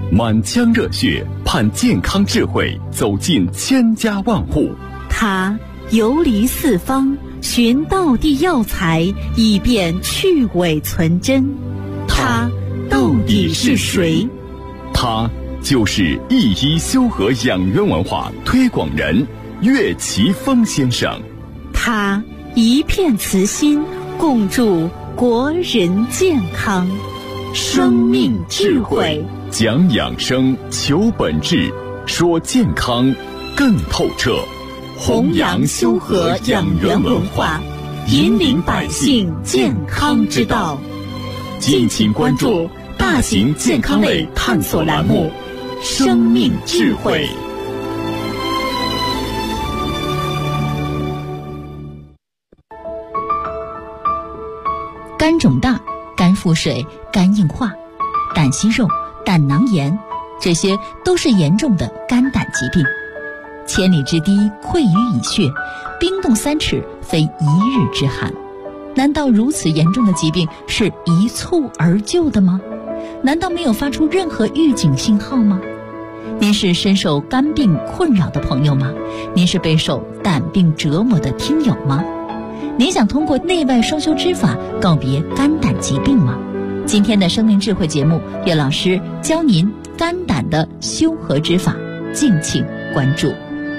满腔热血盼健康智慧走进千家万户。 他游离四方，寻道地药材，以便去伪存真。他到底是谁？ 他就是一医修和养元文化推广人岳奇峰先生。 他一片慈心，共筑国人健康。生命智慧， 讲养生，求本质，说健康更透彻。 弘扬修和养元文化，引领百姓健康之道。敬请关注大型健康类探索栏目《生命智慧》。 肝肿大、肝腹水、肝硬化、胆息肉、胆囊炎，这些都是严重的肝胆疾病。千里之堤溃于蚁穴，冰冻3尺非一日之寒。难道如此严重的疾病是一蹴而就的吗？难道没有发出任何预警信号吗？您是深受肝病困扰的朋友吗？您是备受胆病折磨的听友吗？您想通过内外双修之法告别肝胆疾病吗？今天的生命智慧节目，岳老师教您肝胆的修和之法，敬请关注。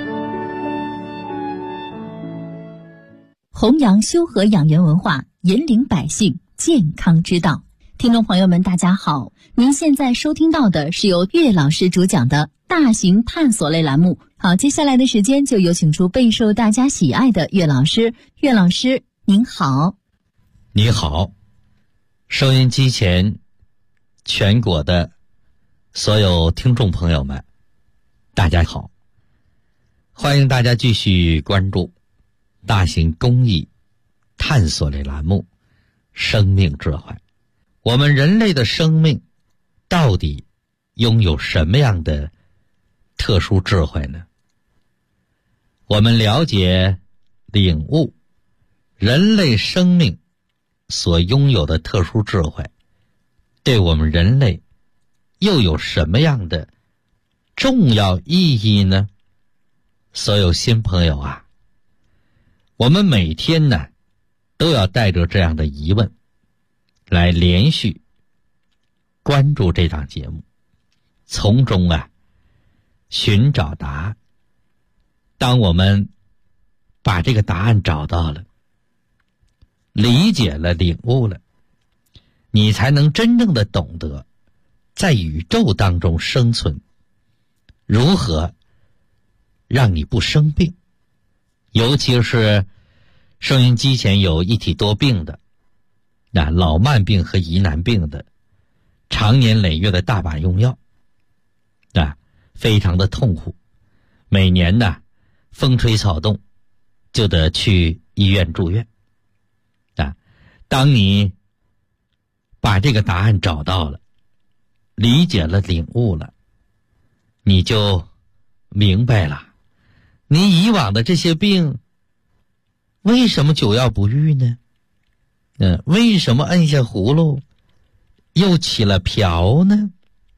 弘扬修和养元文化，引领百姓健康之道。听众朋友们大家好，您现在收听到的是由岳老师主讲的大型探索类栏目。好，接下来的时间就有请出备受大家喜爱的岳老师。岳老师您好。 你好，收音机前全国的所有听众朋友们大家好，欢迎大家继续关注大型公益探索类栏目生命智慧。我们人类的生命到底拥有什么样的特殊智慧呢？我们了解领悟人类生命所拥有的特殊智慧，对我们人类又有什么样的重要意义呢？所有新朋友啊，我们每天呢都要带着这样的疑问来连续关注这档节目，从中寻找答案。当我们把这个答案找到了，理解了，领悟了，你才能真正的懂得在宇宙当中生存，如何让你不生病。尤其是收音机前有一体多病的，老慢病和疑难病的，常年累月的大把用药，非常的痛苦。每年风吹草动就得去医院住院。当你把这个答案找到了，理解了，领悟了，你就明白了，你以往的这些病为什么久药不愈呢？为什么摁下葫芦又起了瓢呢？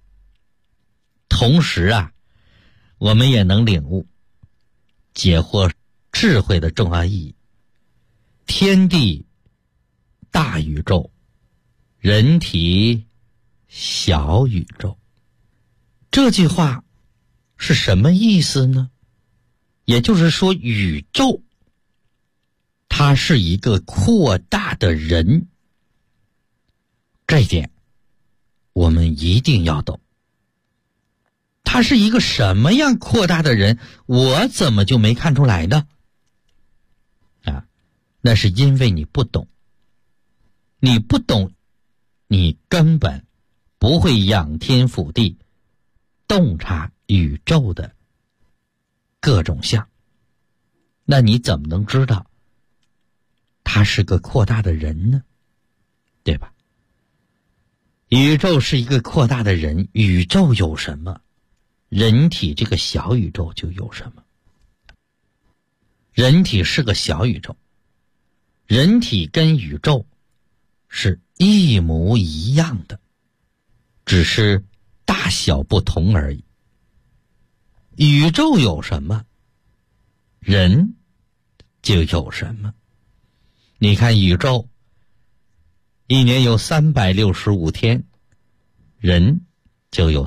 同时我们也能领悟解惑智慧的重要意义。天地大宇宙，人体小宇宙，这句话是什么意思呢？也就是说，宇宙它是一个扩大的人，这一点我们一定要懂。他是一个什么样扩大的人，我怎么就没看出来呢？那是因为你不懂。你不懂，你根本不会仰天俯地，洞察宇宙的各种相。那你怎么能知道他是个扩大的人呢？对吧？宇宙是一个扩大的人，宇宙有什么，人体这个小宇宙就有什么。人体是个小宇宙，人体跟宇宙是一模一样的，只是大小不同而已。宇宙有什么，人就有什么。你看宇宙一年有365天，人就有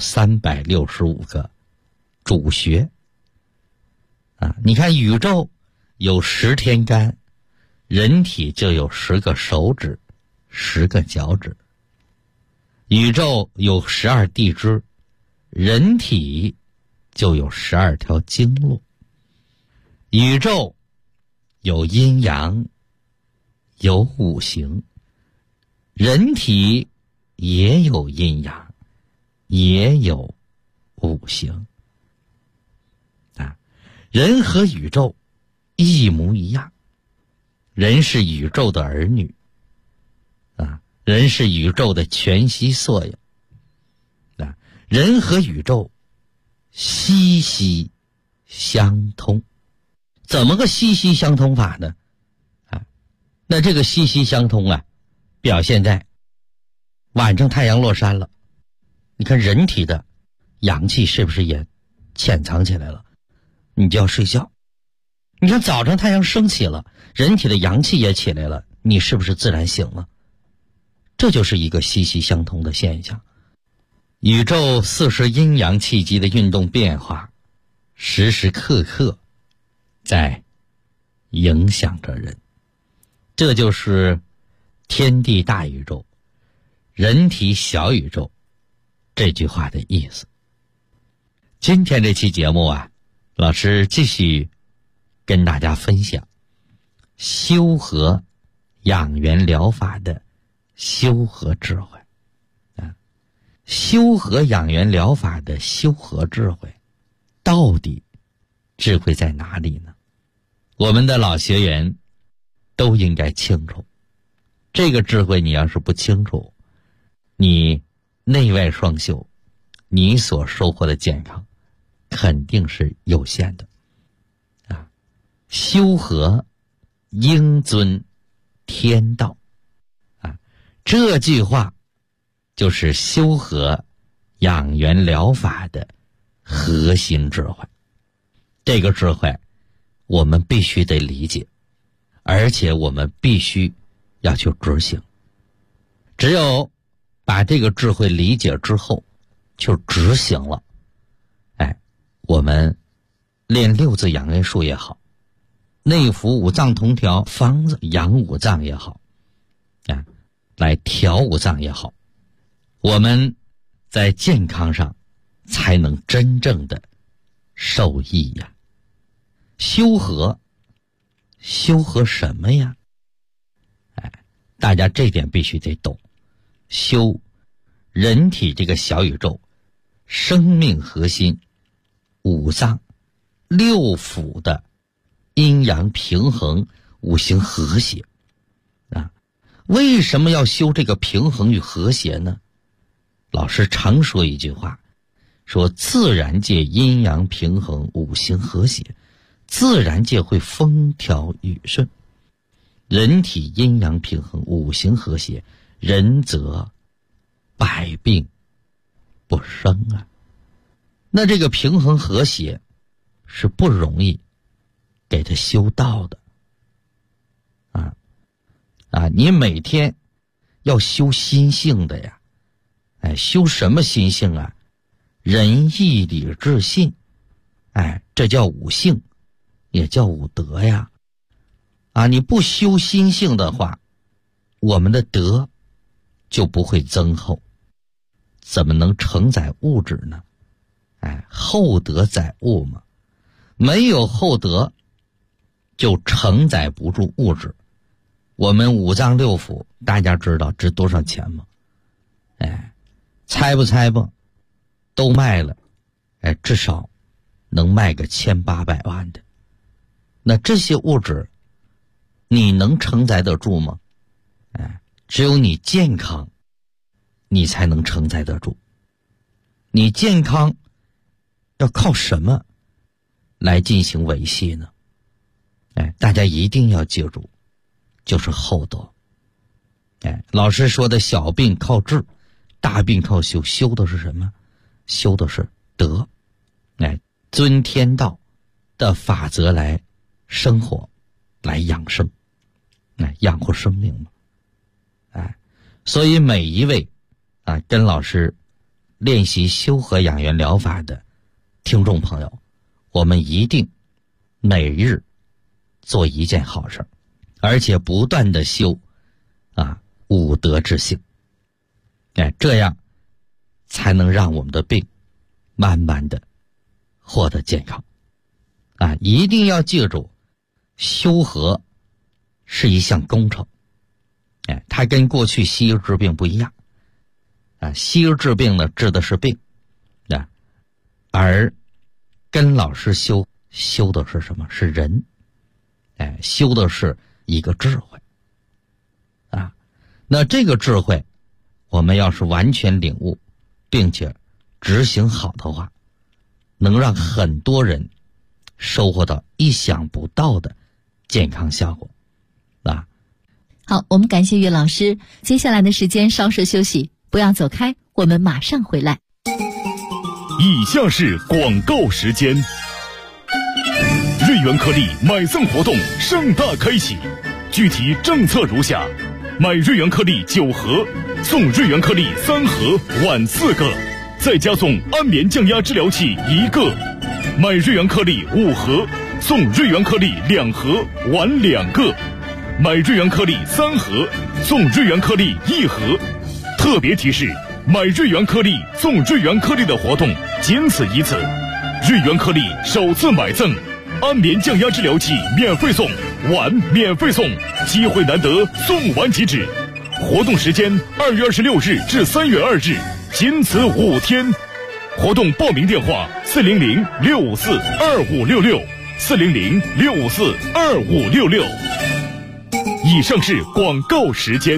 365个主穴啊！你看宇宙有10天干，人体就有10个手指，10个脚趾。宇宙有12地支，人体就有12条经络。宇宙有阴阳，有五行，人体也有阴阳，也有五行啊！人和宇宙一模一样，人是宇宙的儿女啊，人是宇宙的全息缩影啊！人和宇宙息息相通。怎么个息息相通法呢？那这个息息相通啊，表现在晚上太阳落山了，你看人体的阳气是不是也潜藏起来了？你就要睡觉。你看早上太阳升起了，人体的阳气也起来了，你是不是自然醒了？这就是一个息息相通的现象。宇宙40阴阳气机的运动变化，时时刻刻在影响着人。这就是天地大宇宙，人体小宇宙这句话的意思。今天这期节目啊，老师继续跟大家分享修和养元疗法的修和智慧啊。修和养元疗法的修和智慧，到底智慧在哪里呢？我们的老学员都应该清楚，这个智慧你要是不清楚，你内外双修，你所收获的健康肯定是有限的啊！修和应遵天道啊，这句话就是修和养元疗法的核心智慧。这个智慧我们必须得理解，而且我们必须要去执行。只有把这个智慧理解之后就执行了，我们练6字养元术也好，内服五脏同调方子养五脏也好来调五脏也好，我们在健康上才能真正的受益呀。修和什么呀？大家这点必须得懂。修人体这个小宇宙生命核心五脏6腑的阴阳平衡，五行和谐啊。为什么要修这个平衡与和谐呢？老师常说一句话，说自然界阴阳平衡，五行和谐，自然界会风调雨顺。人体阴阳平衡，五行和谐，人则百病不生啊。那这个平衡和谐是不容易给它修到的你每天要修心性的呀。修什么心性啊？仁义礼智信，这叫五性，也叫五德呀。你不修心性的话，我们的德就不会增厚，怎么能承载物质呢？厚德载物嘛，没有厚德就承载不住物质。我们五脏6腑大家知道值多少钱吗？猜吧都卖了，至少能卖个1800万的。那这些物质你能承载得住吗？只有你健康你才能承载得住。你健康要靠什么来进行维系呢？大家一定要记住，就是厚德。老师说的小病靠治，大病靠修，修的是什么？ 修的是德，遵天道的法则来生活，来养生，养活生命嘛。所以每一位跟老师练习修和养元疗法的听众朋友，我们一定每日做一件好事，而且不断的修五德之性，这样才能让我们的病慢慢的获得健康。一定要记住，修和是一项工程，它跟过去西医治病不一样。西医治病呢，治的是病，而跟老师修的是什么？是人，修的是一个智慧。那这个智慧，我们要是完全领悟，并且执行好的话，能让很多人收获到意想不到的健康效果。 好，我们感谢岳老师。接下来的时间稍事休息，不要走开，我们马上回来。 以下是广告时间。瑞元颗粒买赠活动盛大开启，具体政策如下：买瑞元颗粒9盒，送瑞元颗粒3盒，碗4个，再加送安眠降压治疗器1个；买瑞元颗粒5盒，送瑞元颗粒2盒，碗2个；买瑞元颗粒3盒，送瑞元颗粒1盒。特别提示：买瑞元颗粒送瑞元颗粒的活动仅此一次，瑞元颗粒首次买赠，安眠降压治疗器免费送，碗免费送，机会难得，送完即止。活动时间2月26日至3月2日，仅此5天。活动报名电话400-654-2566，400-654-2566。以上是广告时间。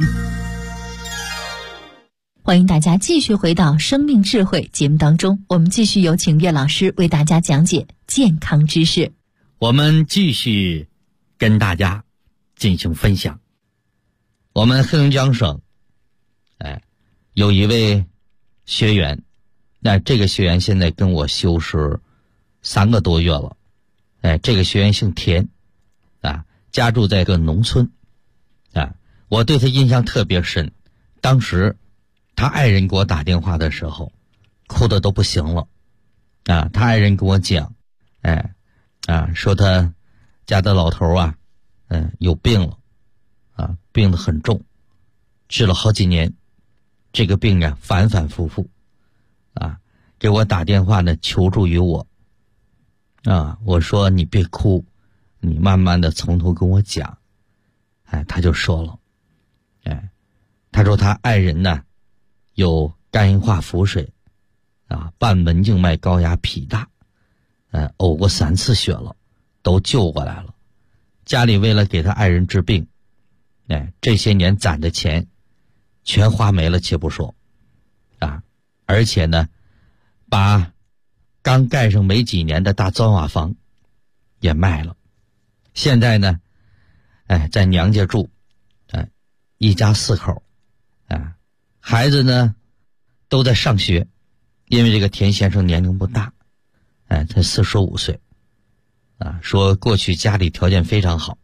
欢迎大家继续回到生命智慧节目当中，我们继续有请岳老师为大家讲解健康知识。 我们继续跟大家进行分享。我们黑龙江省有一位学员，那这个学员现在跟我修是3个多月了。这个学员姓田，家住在一个农村。我对他印象特别深，当时他爱人给我打电话的时候，哭得都不行了。他爱人跟我讲，说他家的老头有病了，病得很重，治了好几年，这个病反反复复，给我打电话呢求助于我。我说你别哭，你慢慢的从头跟我讲。他就说了，他说他爱人呢有肝硬化腹水，半门静脉高压脾大，呕过3次血了，都救过来了。家里为了给他爱人治病，这些年攒的钱全花没了且不说，而且呢把刚盖上没几年的大砖瓦房也卖了。现在呢在娘家住，一家4口，孩子呢都在上学，因为这个田先生年龄不大，才45岁，说过去家里条件非常好，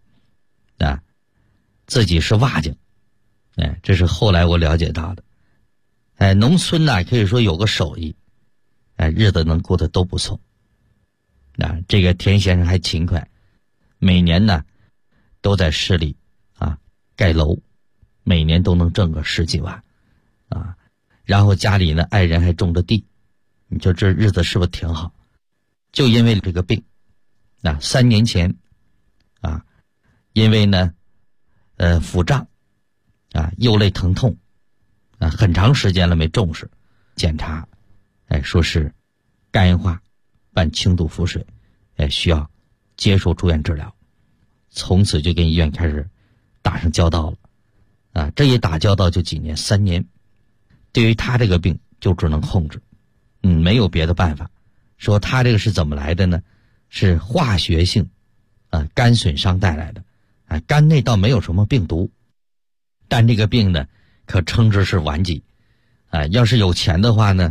自己是瓦匠，这是后来我了解到的。农村呢可以说有个手艺，日子能过得都不错。这个田先生还勤快，每年呢都在市里盖楼，每年都能挣个10几万，然后家里呢爱人还种着地，你说这日子是不是挺好？就因为这个病，3年前因为呢腹胀右肋疼痛，很长时间了没重视，检查说是肝硬化伴轻度腹水，需要接受住院治疗。从此就跟医院开始打上交道了，这一打交道就几年，3年。对于他这个病就只能控制，没有别的办法。说他这个是怎么来的呢？是化学性肝损伤带来的，肝内倒没有什么病毒，但这个病呢可称之是顽疾，要是有钱的话呢，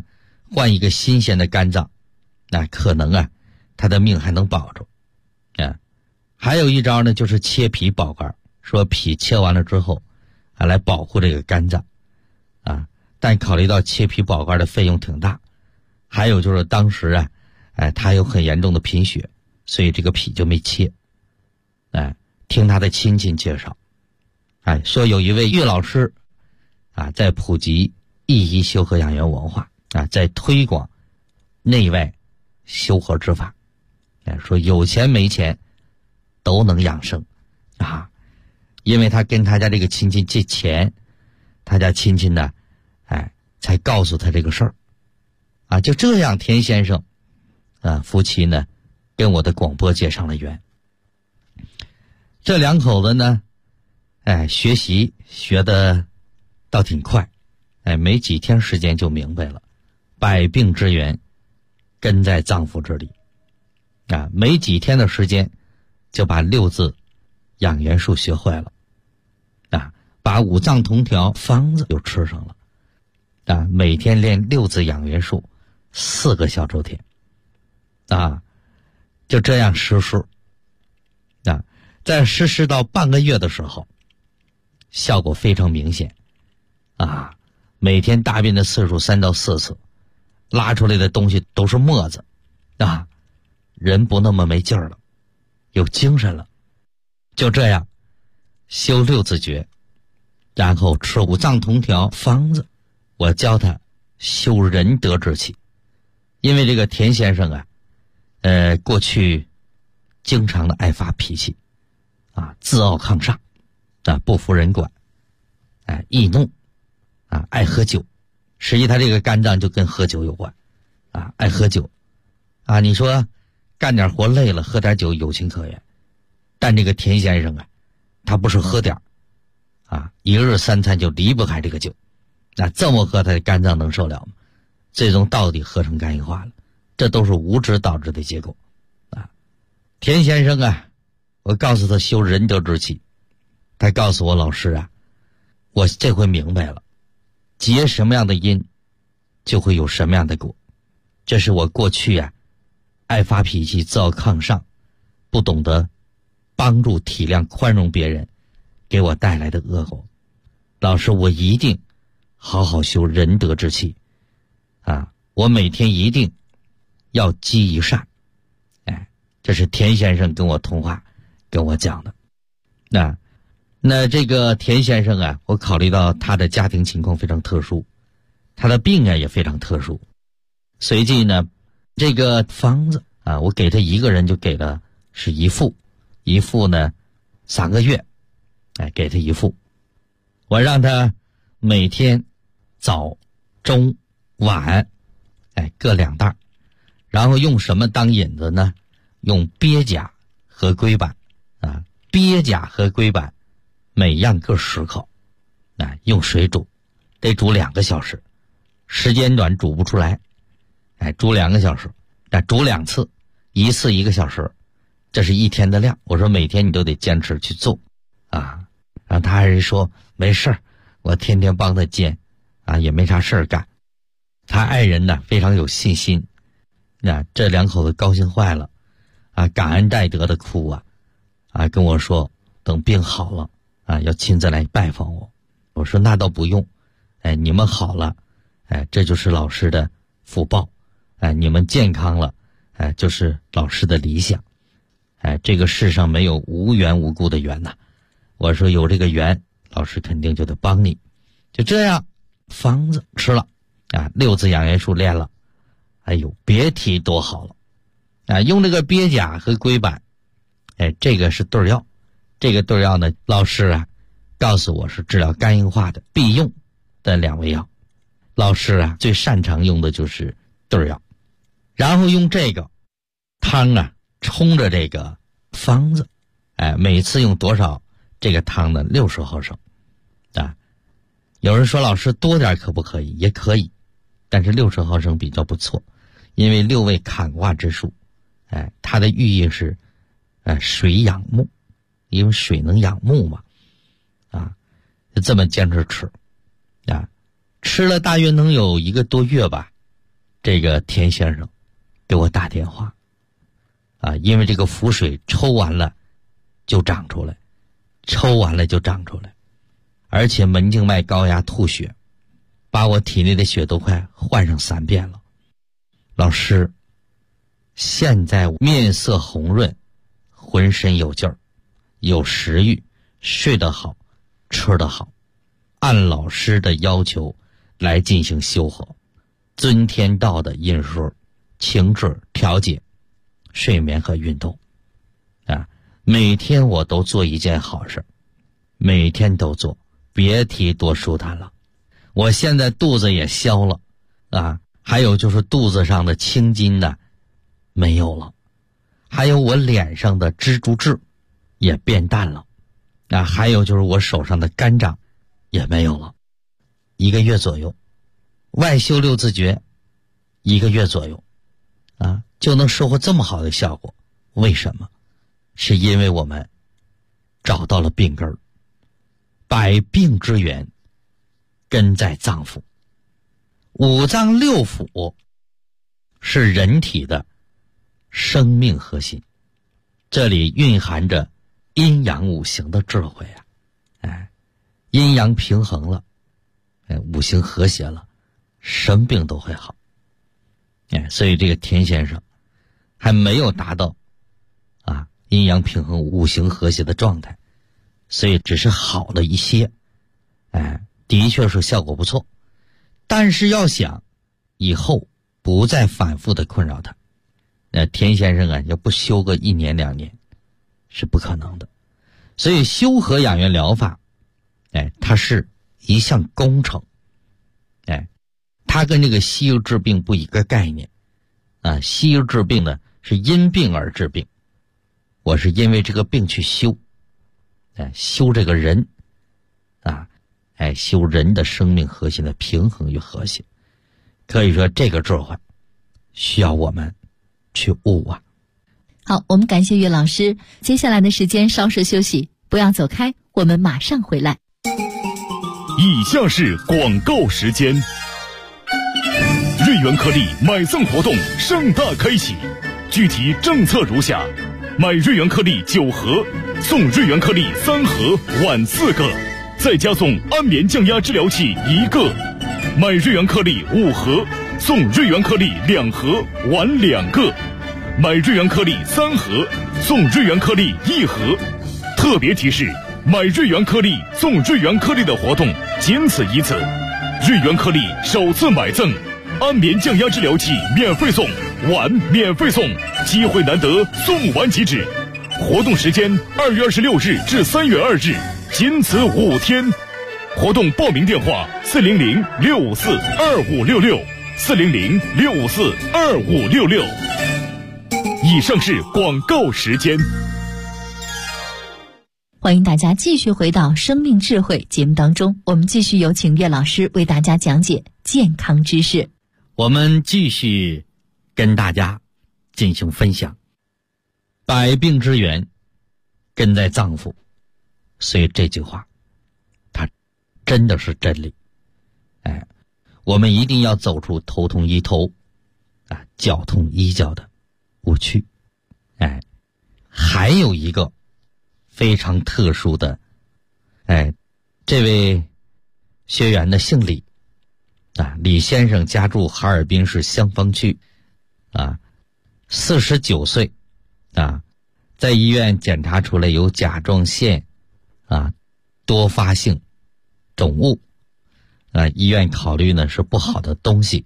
换一个新鲜的肝脏，那可能啊他的命还能保住啊。还有一招呢，就是切脾保肝，说脾切完了之后啊来保护这个肝脏啊，但考虑到切脾保肝的费用挺大，还有就是当时啊他有很严重的贫血，所以这个脾就没切。听他的亲戚介绍，说有一位岳老师啊在普及益医修和养元文化啊，在推广内外修和之法，说有钱没钱都能养生啊。因为他跟他家这个亲戚借钱，他家亲戚呢才告诉他这个事儿啊。就这样，田先生夫妻呢跟我的广播结上了缘。这两口子呢学习学的倒挺快，没几天时间就明白了，百病之源根在脏腑之里啊，没几天的时间就把6字养元术学会了啊，把五脏同调方子又吃上了啊，每天练6字养元术4个小周天啊，就这样实施啊，在实施到半个月的时候，效果非常明显啊，每天大便的次数3到4次，拉出来的东西都是沫子啊，人不那么没劲儿了，有精神了。就这样修6字诀，然后吃五脏同调方子，我教他修仁德之气。因为这个田先生啊过去经常的爱发脾气啊，自傲抗上啊，不服人管，易怒啊，爱喝酒。实际他这个肝脏就跟喝酒有关啊，爱喝酒啊。你说干点活累了，喝点酒有情可原，但这个田先生啊，他不是喝点啊，1日3餐就离不开这个酒，那这么喝他的肝脏能受了吗？最终到底合成肝硬化了，这都是无知导致的结果啊。田先生啊，我告诉他修仁德之气，他告诉我老师啊，我这回明白了，结什么样的因就会有什么样的果。这是我过去啊爱发脾气，自傲抗上，不懂得帮助体谅宽容别人给我带来的恶果。老师，我一定好好修仁德之气啊，我每天一定要积一善。这是田先生跟我通话跟我讲的。那这个田先生啊，我考虑到他的家庭情况非常特殊，他的病啊也非常特殊，随即呢这个方子啊，我给他一个人就给了是1副，一副呢3个月，给他1副，我让他每天早中晚各2袋，然后用什么当引子呢？用鳖甲和龟板啊，鳖甲和龟板每样各10口用水煮，得煮2个小时，时间短煮不出来，煮2个小时，煮2次，一次1个小时，这是1天的量。我说每天你都得坚持去做啊。然后他还是说没事儿，我天天帮他煎啊，也没啥事儿干。他爱人呢非常有信心，这2口子高兴坏了啊，感恩戴德的哭啊，跟我说等病好了啊要亲自来拜访我。我说那倒不用，你们好了，这就是老师的福报，你们健康了，就是老师的理想，这个世上没有无缘无故的缘呐。我说有这个缘，老师肯定就得帮你。就这样，方子吃了6字养元术练了，哎呦，别提多好了用这个鳖甲和龟板，这个是对药，这个对药呢，老师啊告诉我是治疗肝硬化的必用的2味药。老师啊最擅长用的就是对药，然后用这个汤啊冲着这个方子，每次用多少这个汤呢？60毫升啊。有人说老师多点可不可以？也可以，但是60毫升比较不错，因为6味坎卦之术，它的寓意是水养木，因为水能养木嘛就这么坚持吃吃了大约能有1个多月吧， 这个田先生给我打电话啊，因为这个腹水抽完了就长出来，抽完了就长出来，而且门静脉高压吐血，把我体内的血都快换上3遍了。老师，现在面色红润，浑身有劲儿，有食欲，睡得好，吃得好，按老师的要求来进行修和，遵天道的饮食、情志调节、睡眠和运动啊，每天我都做一件好事，每天都做，别提多舒坦了。我现在肚子也消了啊，还有就是肚子上的青筋呢没有了，还有我脸上的蜘蛛痣也变淡了啊，还有就是我手上的肝掌也没有了。1个月左右，外修6字诀1个月左右啊，就能收获这么好的效果。为什么？是因为我们找到了病根儿，百病之源根在脏腑。5脏6腑是人体的生命核心，这里蕴含着阴阳5行的智慧啊！阴阳平衡了，5行和谐了，什么病都会好。所以这个田先生还没有达到阴阳平衡5行和谐的状态，所以只是好了一些，的确是效果不错。但是要想以后不再反复的困扰他，那田先生要不修个1年2年是不可能的。所以修和养元疗法它是一项工程，它跟这个西医治病不一个概念啊。西医治病呢是因病而治病，我是因为这个病去修，修这个人修人的生命核心的平衡与和谐。可以说这个智慧需要我们去悟啊。 好，我们感谢岳老师，接下来的时间稍事休息，不要走开，我们马上回来。 以下是广告时间。瑞元颗粒买赠活动盛大开启，具体政策如下：买瑞元颗粒9盒，送瑞元颗粒3盒，晚4个，再加送安眠降压治疗器1个；买瑞元颗粒5盒，送瑞元颗粒2盒，晚2个；买瑞元颗粒3盒，送瑞元颗粒1盒。特别提示：买瑞元颗粒送瑞元颗粒的活动仅此一次，瑞元颗粒首次买赠安眠降压治疗器免费送，碗免费送，机会难得，送完即止。活动时间2月26日至3月2日，仅此5天。活动报名电话400-654-2566 400-654-2566。以上是广告时间。 欢迎大家继续回到生命智慧节目当中，我们继续有请岳老师为大家讲解健康知识。 我们继续跟大家进行分享，百病之源根在脏腑，所以这句话它真的是真理。我们一定要走出头痛医头脚痛医脚的误区。还有一个非常特殊的，这位学员的姓李李先生家住哈尔滨市香坊区49岁在医院检查出来有甲状腺多发性肿物医院考虑呢是不好的东西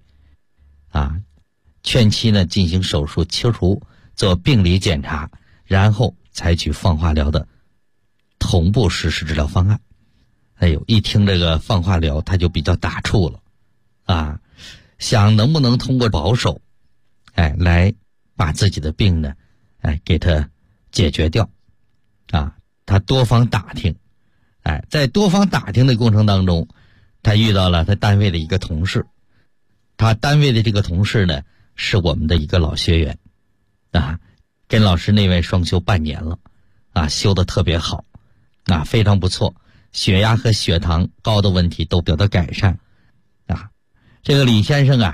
劝其呢进行手术切除，做病理检查，然后采取放化疗的同步实施治疗方案。一听这个放化疗他就比较打怵了想能不能通过保守来把自己的病呢给他解决掉他多方打听在多方打听的过程当中，他遇到了他单位的一个同事。他单位的这个同事呢是我们的一个老学员跟老师那位双修半年了修得特别好非常不错，血压和血糖高的问题都得到改善这个李先生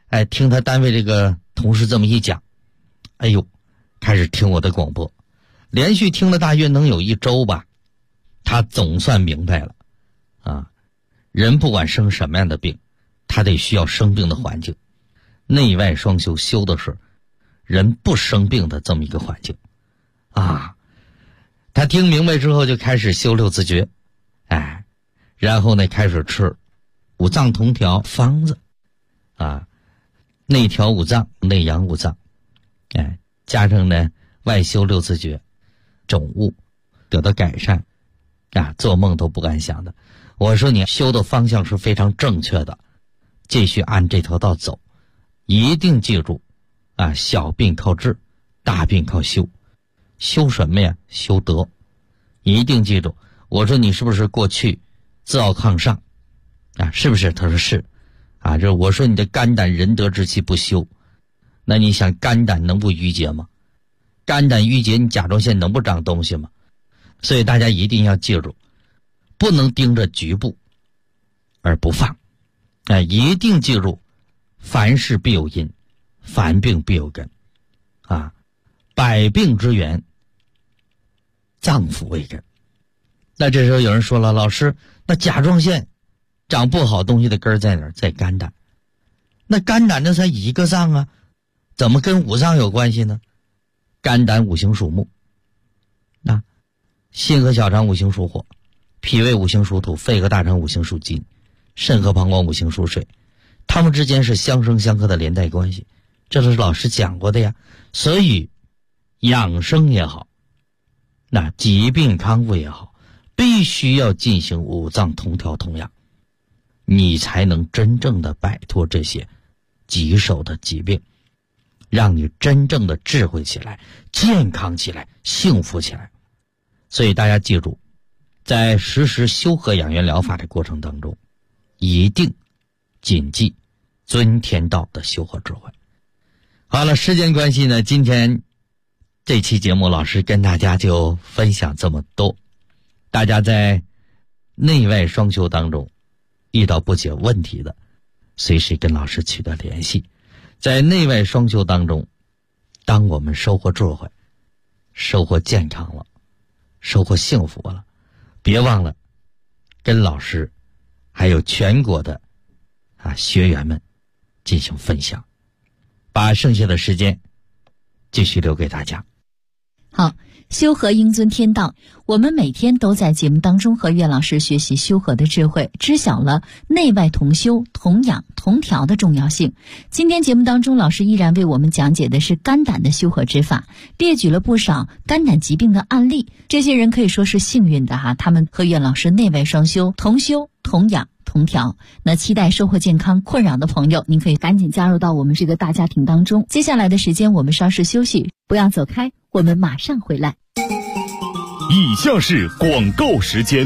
听他单位这个同事这么一讲，哎呦，开始听我的广播，连续听了大约能有1周吧，他总算明白了啊，人不管生什么样的病，他得需要生病的环境，内外双修修的是人不生病的这么一个环境啊。他听明白之后就开始修6字诀，然后呢开始吃五脏同调方子啊，内调五脏，内养五脏，加上呢外修6字诀，肿物得到改善啊，做梦都不敢想的。我说你修的方向是非常正确的，继续按这条道走，一定记住啊，小病靠治，大病靠修。修什么呀？修德。一定记住，我说你是不是过去自傲抗上啊？是不是？他说是啊。这我说你的肝胆仁德之气不修，那你想肝胆能不郁结吗？肝胆郁结，你甲状腺能不长东西吗？所以大家一定要记住，不能盯着局部而不放，一定记住，凡事必有因，凡病必有根啊，百病之源脏腑为根。那这时候有人说了，老师，那甲状腺长不好东西的根在哪儿？在肝胆。那肝胆那才一个脏啊，怎么跟五脏有关系呢？肝胆五行属木，那心和小肠五行属火，脾胃五行属土，肺和大肠五行属金，肾和膀胱五行属水，它们之间是相生相克的连带关系，这都是老师讲过的呀。所以养生也好，那疾病康复也好，必须要进行五脏同调同养，你才能真正的摆脱这些棘手的疾病，让你真正的智慧起来，健康起来，幸福起来。所以大家记住，在实施修和养元疗法的过程当中，一定谨记遵天道的修和智慧。好了，时间关系呢，今天这期节目老师跟大家就分享这么多。大家在内外双修当中遇到不解问题的，随时跟老师取得联系。在内外双修当中，当我们收获智慧，收获健康了，收获幸福了，别忘了跟老师还有全国的学员们进行分享，把剩下的时间继续留给大家。 好，修和应遵天道，我们每天都在节目当中和岳老师学习修和的智慧，知晓了内外同修、同养、同调的重要性。今天节目当中，老师依然为我们讲解的是肝胆的修和之法，列举了不少肝胆疾病的案例。这些人可以说是幸运的哈，他们和岳老师内外双修、同修、同养、同调。那期待收获健康困扰的朋友，您可以赶紧加入到我们这个大家庭当中。接下来的时间我们稍事休息，不要走开，我们马上回来。 以下是广告时间。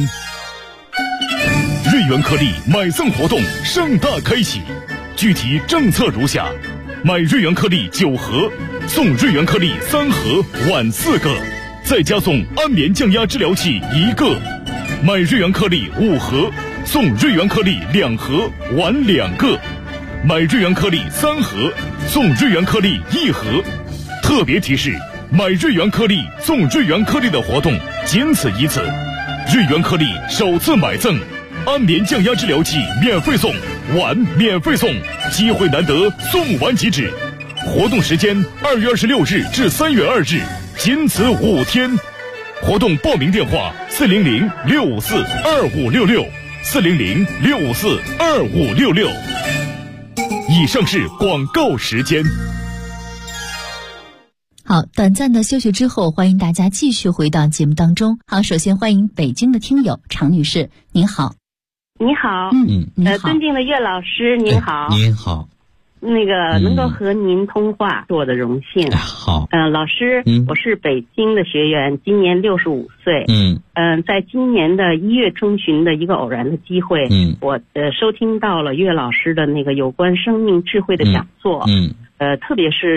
瑞元颗粒买赠活动盛大开启，具体政策如下：买瑞元颗粒9盒，送瑞元颗粒3盒，碗4个，再加送安眠降压治疗器1个；买瑞元颗粒5盒，送瑞元颗粒2盒，碗2个；买瑞元颗粒3盒，送瑞元颗粒1盒。特别提示：买瑞元颗粒送瑞元颗粒的活动仅此一次，瑞元颗粒首次买赠，安眠降压治疗器免费送，碗免费送，机会难得，送完即止。活动时间2月26日至3月2日，仅此5天。活动报名电话400-654-2566，400-654-2566。以上是广告时间。 好，短暂的休息之后，欢迎大家继续回到节目当中。好，首先欢迎北京的听友常女士，您好。 你好， 您好， 尊敬的岳老师，您好。 您好。 那个能够和您通话是我的荣幸。 好。 老师，我是北京的学员，今年65岁。在今年的1月中旬的一个偶然的机会，我收听到了岳老师的那个有关生命智慧的讲座。特别是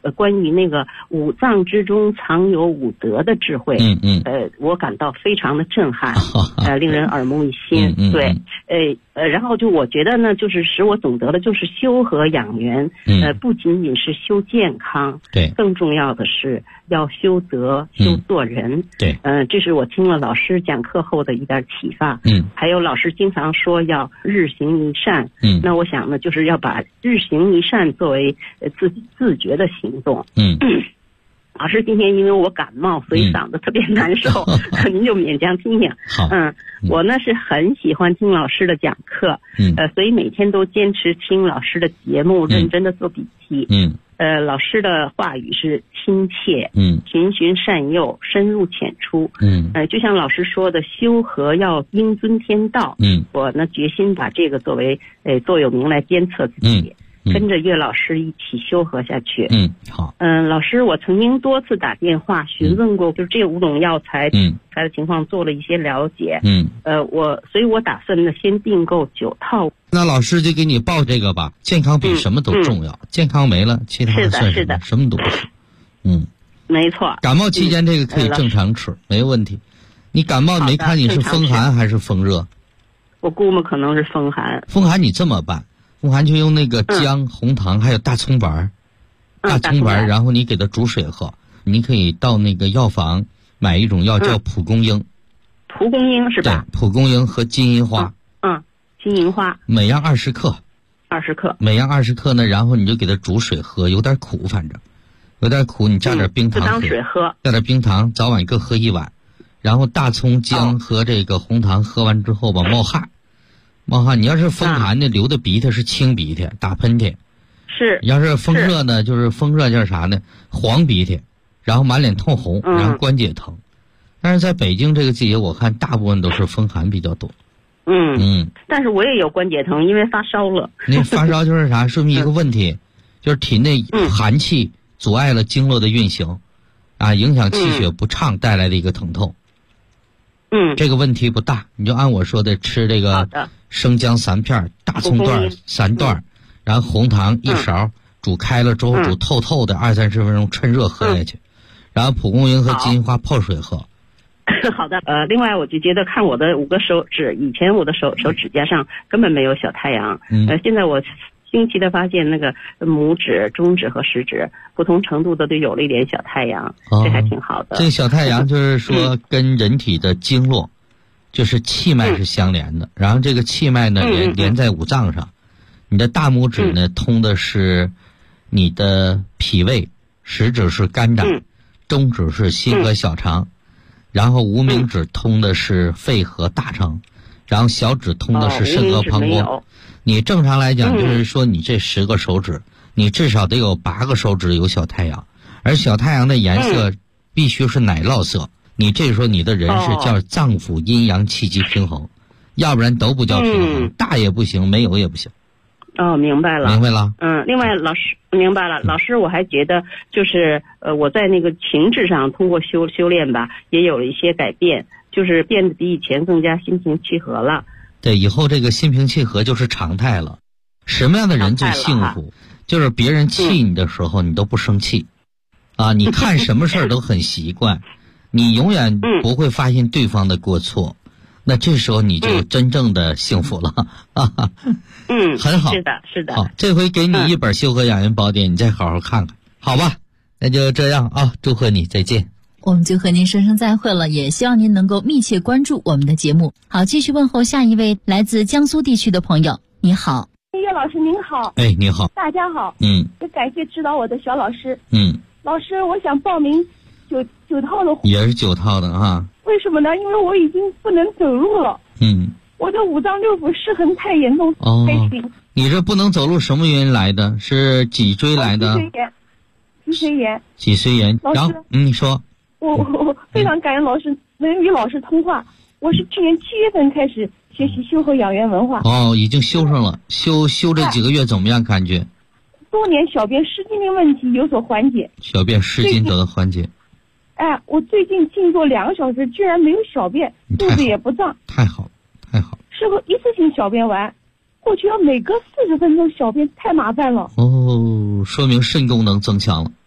关于那个五脏之中藏有五德的智慧，我感到非常的震撼，令人耳目一新。对，然后就我觉得呢，就是使我懂得了，就是修和养元，不仅仅是修健康， 对， 更重要的是要修德、修做人。 对， 这是我听了老师讲课后的一点启发。还有老师经常说要日行一善，那我想呢，就是要把日行一善作为自觉的行动。老师今天因为我感冒，所以嗓子特别难受，您就勉强听听。 好， 我呢是很喜欢听老师的讲课，所以每天都坚持听老师的节目，认真的做笔记。老师的话语是亲切，循循善诱，深入浅出。就像老师说的，修和要应遵天道。我呢决心把这个作为座右铭来鞭策自己。跟着岳老师一起修和下去。 好。 老师，我曾经多次打电话询问过，就是这5种药材的情况做了一些了解。所以我打算呢先订购9套。 那老师就给你报这个吧，健康比什么都重要，健康没了，其他的算什么？什么都不是。 没错。 感冒期间这个可以正常吃，没问题。你感冒没看你是风寒还是风热？ 我估摸可能是风寒。 风寒你这么办？风寒就用那个姜、红糖还有大葱白，然后你给它煮水喝。你可以到那个药房买一种药叫蒲公英。 蒲公英是吧？ 对，蒲公英和金银花。 金银花。 每样20克。 20克。 每样20克呢，然后你就给它煮水喝，有点苦，反正有点苦，你加点冰糖就当水喝。 加点冰糖，早晚各喝1碗。然后大葱、姜和这个红糖喝完之后吧，冒汗。你要是风寒的，流的鼻涕是清鼻涕，打喷嚏。 是。 要是风热呢，就是风热叫啥呢？黄鼻涕，然后满脸通红，然后关节疼。但是在北京这个季节，我看大部分都是风寒比较多。 但是我也有关节疼，因为发烧了。 那发烧就是啥？说明一个问题，就是体内寒气阻碍了经络的运行，影响气血不畅带来的一个疼痛。这个问题不大，你就按我说的吃这个生姜3片，大葱段3段，然后红糖1勺，煮开了之后煮透透的，20-30分钟趁热喝下去，然后蒲公英和金银花泡水喝。 好的。另外我就觉得看我的5个手指，以前我的手指甲上根本没有小太阳，现在我惊奇的发现那个拇指、中指和食指不同程度的都有了一点小太阳，这还挺好的。 这个小太阳就是说跟人体的经络，就是气脉是相连的，然后这个气脉呢连在五脏上。你的大拇指呢通的是你的脾胃，食指是肝胆，中指是心和小肠，然后无名指通的是肺和大肠，然后小指通的是肾和膀胱。你正常来讲就是说你这10个手指，你至少得有8个手指有小太阳，而小太阳的颜色必须是奶酪色。你这时候你的人是叫脏腑阴阳气机平衡，要不然都不叫平衡，大也不行，没有也不行。 明白了。另外老师明白了。老师，我还觉得就是我在那个情志上通过修炼吧，也有了一些改变，就是变得比以前更加心平气和了。 对，以后这个心平气和就是常态了。什么样的人最幸福？就是别人气你的时候，你都不生气，你看什么事儿都很习惯，你永远不会发现对方的过错，那这时候你就真正的幸福了。很好。 是的。 好，这回给你一本《修和养元宝典》，你再好好看看，好吧？那就这样啊，祝贺你，再见。 我们就和您说声再会了，也希望您能够密切关注我们的节目。好，继续问候下一位来自江苏地区的朋友。你好。 岳老师您好。 你好。 大家好。也感谢指导我的小老师。老师，我想报名九套的。 也是9套的啊。 为什么呢？因为我已经不能走路了。我的5脏6腑失衡太严重。 你这不能走路什么原因来的？是脊椎来的？脊髓炎。然后你说。 我非常感恩老师能与老师通话。我是去年7月份开始学习修和养元文化。 已经修上了。修这几个月怎么样？感觉？ 多年小便失禁的问题有所缓解。 小便失禁得到缓解。 我最近静坐2个小时，居然没有小便，肚子也不胀。 太好了。 适合一次性小便完，过去要每隔40分钟小便，太麻烦了。 说明肾功能增强了。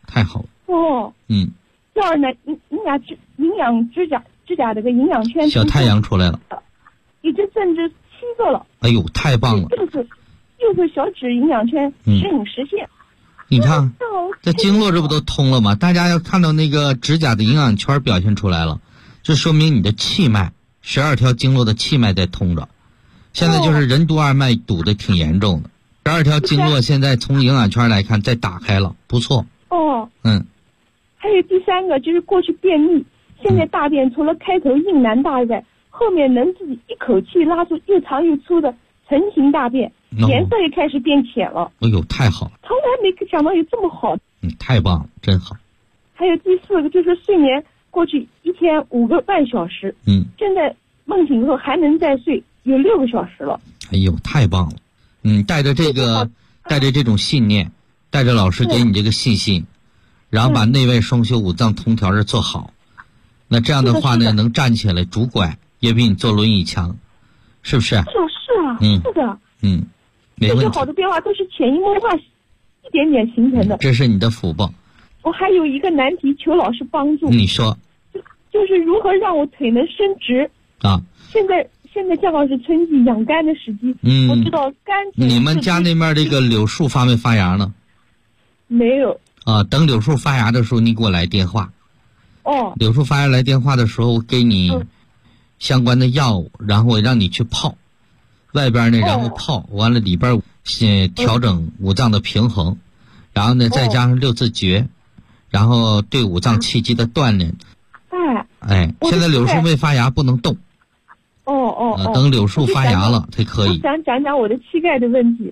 太好了。 哦。第二呢，营养指甲这个营养圈小太阳出来了， 已经增至7个了。 哎呦，太棒了！ 右侧小指营养圈实现。 你看，这经络这不都通了吗？大家要看到那个指甲的营养圈表现出来了，这说明你的气脉12条经络的气脉在通着。现在就是任督二脉堵得挺严重的，12条经络现在从营养圈来看再打开了，不错。 还有第3个就是过去便秘，现在大便除了开头硬难大外，后面能自己一口气拉出又长又粗的成型大便，颜色也开始变浅了。 哎呦，太好了！ 从来没想到有这么好。 太棒了，真好。 还有第4个就是睡眠，过去一天5个半小时，现在梦醒后还能再睡，有6个小时了。 哎呦，太棒了！带着这种信念，带着老师给你这个信心，然后把内外双修五脏通调做好，那这样的话呢，能站起来拄拐也比你坐轮椅强，是不是？ 是啊，是的。 没问题。 这些好的变化都是潜移默化一点点形成的。 这是你的福报。 我还有一个难题，求老师帮助。 你说。 就是如何让我腿能伸直啊？ 现在正好是春季养肝的时机。我知道肝。 你们家那边这个柳树发没发芽呢？ 没有。 等柳树发芽的时候，你给我来电话。柳树发芽来电话的时候，我给你相关的药物，然后我让你去泡，外边呢，然后泡完了里边先调整五脏的平衡，然后呢再加上6字诀，然后对五脏气机的锻炼。现在柳树没发芽，不能动。等柳树发芽了才可以。 我想讲我的膝盖的问题。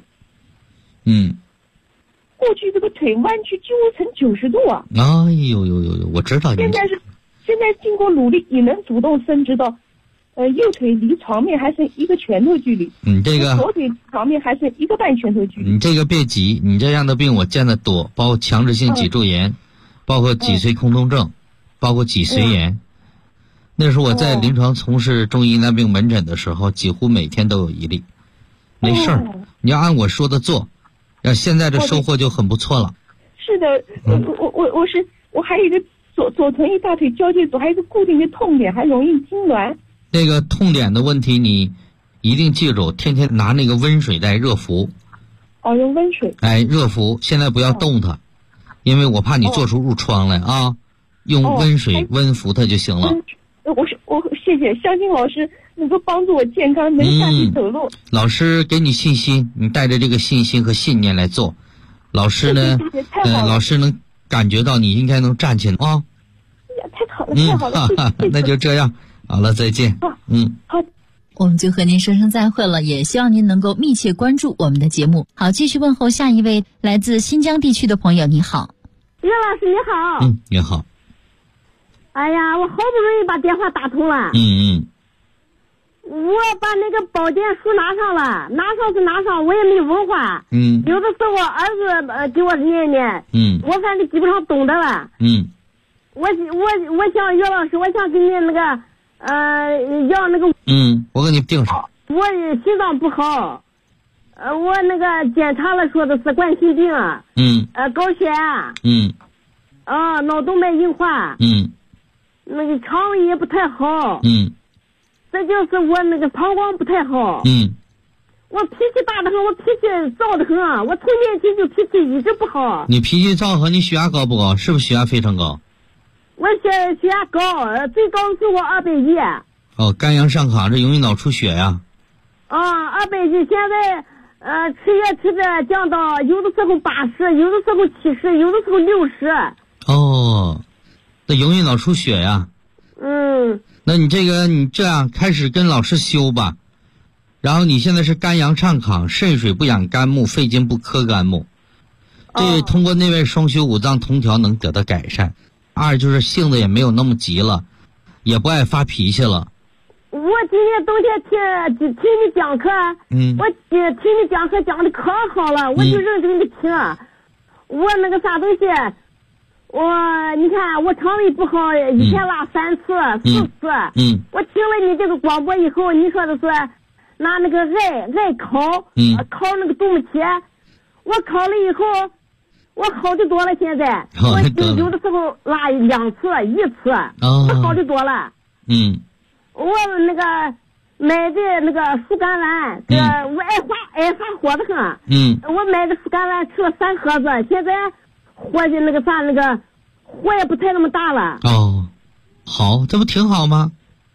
过去这个腿弯曲几乎成90度啊！ 哎呦，我知道。 现在经过努力，也能主动伸直到，右腿离床面还剩1个拳头距离。 这个左腿床面还剩1个半拳头距离。 你这个别急，你这样的病我见得多，包括强直性脊柱炎，包括脊髓空洞症，包括脊髓炎。那时候我在临床从事中医疑难病门诊的时候，几乎每天都有一例。没事儿，你要按我说的做。现在这收获就很不错了。 是的，我还有一个左臀一大腿交界处还有一个固定的痛点，还容易痉挛。 那个痛点的问题你一定记住，天天拿那个温水袋热敷。 用温水。 热敷，现在不要动它，因为我怕你做出褥疮来啊。用温水温敷它就行了。 我谢谢，相信老师能够帮助我健康，能下去走路。 老师给你信心，你带着这个信心和信念来做。老师呢，老师能感觉到你应该能站起来啊。 太好了，太好了。 那就这样，好了，再见。 好。 我们就和您说声再会了，也希望您能够密切关注我们的节目。好，继续问候下一位来自新疆地区的朋友，你好。 岳老师你好。 你好。 哎呀，我好不容易把电话打通了。我把那个宝典书拿上了，拿上，我也没文化。有的时候儿子给我念念。我反正基本上懂得了。我想岳老师，我想给你那个要那个。 我给你订上。 我心脏不好，我那个检查了说的是冠心病。高血压。脑动脉硬化。那个肠胃也不太好。这就是我那个膀胱不太好。我脾气大得很，我脾气躁得很啊！我从年轻就脾气一直不好。 你脾气躁和你血压高不高？是不是血压非常高？ 我血压高，最高是我210。 肝阳上亢，这容易脑出血呀。 210，现在吃药吃的降到有的时候80，有的时候70，有的时候60。 那容易脑出血呀。那你这样开始跟老师修吧，然后你现在是肝阳上亢，肾水不养肝木，肺经不克肝木，这通过内外双修五脏同调能得到改善。2就是性子也没有那么急了，也不爱发脾气了。 我今天冬天听你讲课，我听你讲课讲的可好了，我就认真的听。我那个啥东西，你看我肠胃不好，一天拉3次4次。我听了你这个广播以后，你说的是拿那个艾烤，烤那个冬茄。我烤了以后， 我好的多了，现在我有的时候拉2次、1次，我好的多了。我那个买的那个树甘蓝，我爱发火的很。我买的树甘蓝吃了3盒子，现在火的那个啥那个火也不太那么大了。 好，这不挺好吗？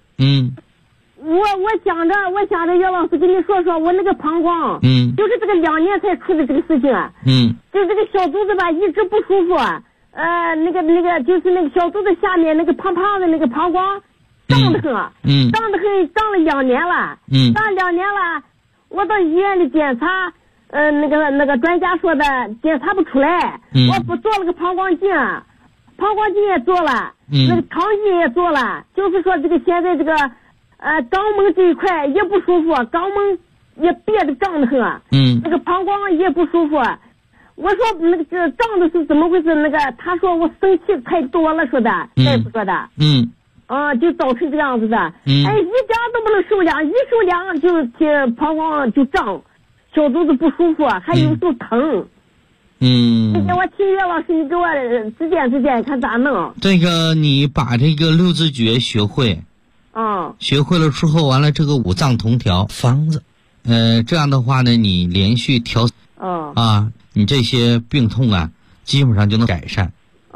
我想着姚老师跟你说我那个膀胱，就是这个2年才出的这个事情，就这个小肚子吧一直不舒服，那个就是那个小肚子下面那个胖胖的那个膀胱胀得很，胀了2年了，胀2年了，我到医院里检查，那个专家说的检查不出来，我不做了个膀胱镜也做了，那个肠镜也做了，就是说这个现在这个肛门这一块也不舒服，肛门也憋得胀得很，那个膀胱也不舒服。我说那个这胀的是怎么回事？那个他说我生气太多了，说的大夫说的，就造成这样子的。一点都不能受凉，一受凉就膀胱就胀，小肚子不舒服，还有时候疼。我请岳老师，你给我指点，看咋弄。 这个你把这个6字诀学会。学会了之后，完了这个5脏同调方子，这样的话呢，你连续调，你这些病痛啊，基本上就能改善。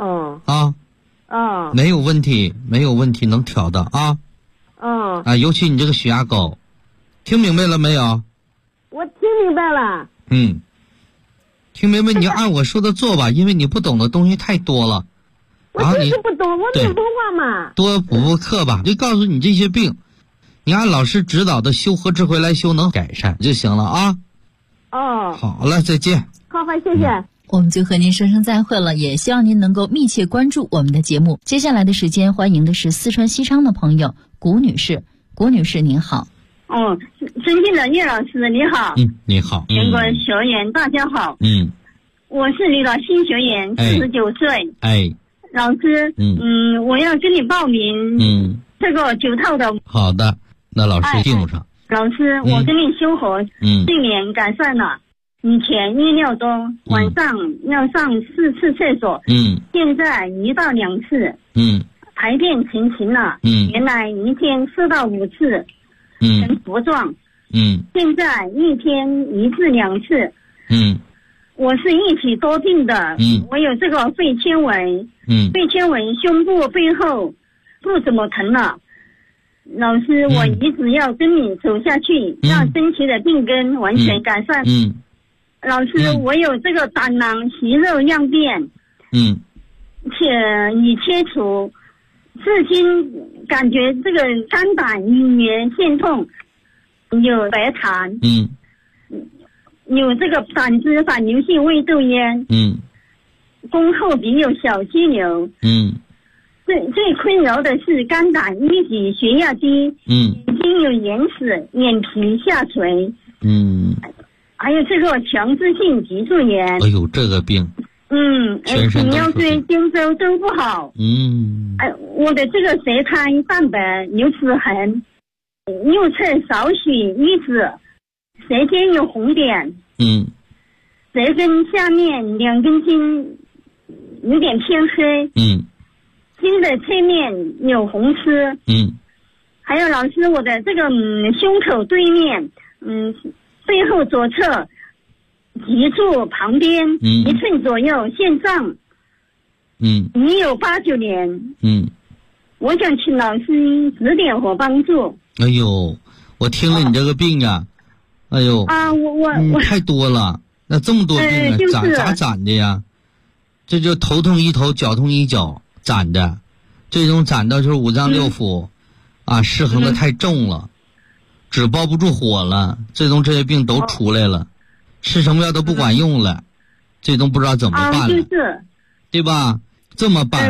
没有问题，能调的啊。尤其你这个血压高，听明白了没有？ 我听明白了。 听明白你就按我说的做吧，因为你不懂的东西太多了。 我就是不懂，我没文化嘛。 多补课吧，就告诉你这些病，你按老师指导的修和智慧来修，能改善就行了啊。好了，再见。 好，谢谢。 我们就和您说声再会了，也希望您能够密切关注我们的节目。接下来的时间，欢迎的是四川西昌的朋友谷女士。谷女士您好。 尊敬的岳老师你好。 你好。 全国学员大家好。我是你的新学员，49岁。老师，我要跟你报名，这个9套的。 好的，那老师定上。 老师，我跟你修合，睡眠改善了，以前1尿多，晚上要上4次厕所，现在1到2次，排便成型了，原来一天4到5次，成糊状，现在1天1至2次，我是一体多病的，我有这个肺纤维，肺纤维胸部背后不怎么疼了。老师，我一直要跟你走下去，让身体的病根完全改善。老师，我有这个胆囊息肉样变，且已切除，至今感觉这个肝胆语言腺痛，有白痰，有这个胆汁反流性胃窦炎，宫后鼻有小肌瘤，最困扰的是肝胆淤积、血压低，眼睛有眼屎、眼皮下垂，还有这个强直性脊柱炎。 哎呦，这个病， 泌尿对经周都不好，我的这个舌苔蛋白有齿痕，右侧少许淤紫，舌尖有红点，舌根下面2根筋有点偏黑，筋的侧面有红丝，还有老师，我的这个胸口对面，背后左侧脊柱旁边1寸左右现胀，已有8、9年，我想请老师指点和帮助。 哎呦，我听了你这个病啊，哎呦我太多了，那这么多病呢，咋攒的呀？这就头痛一头，脚痛一脚攒的，这种攒到就是5脏6腑失衡的太重了，纸包不住火了，这些病都出来了，吃什么药都不管用了，这都不知道怎么办了，对吧？这么办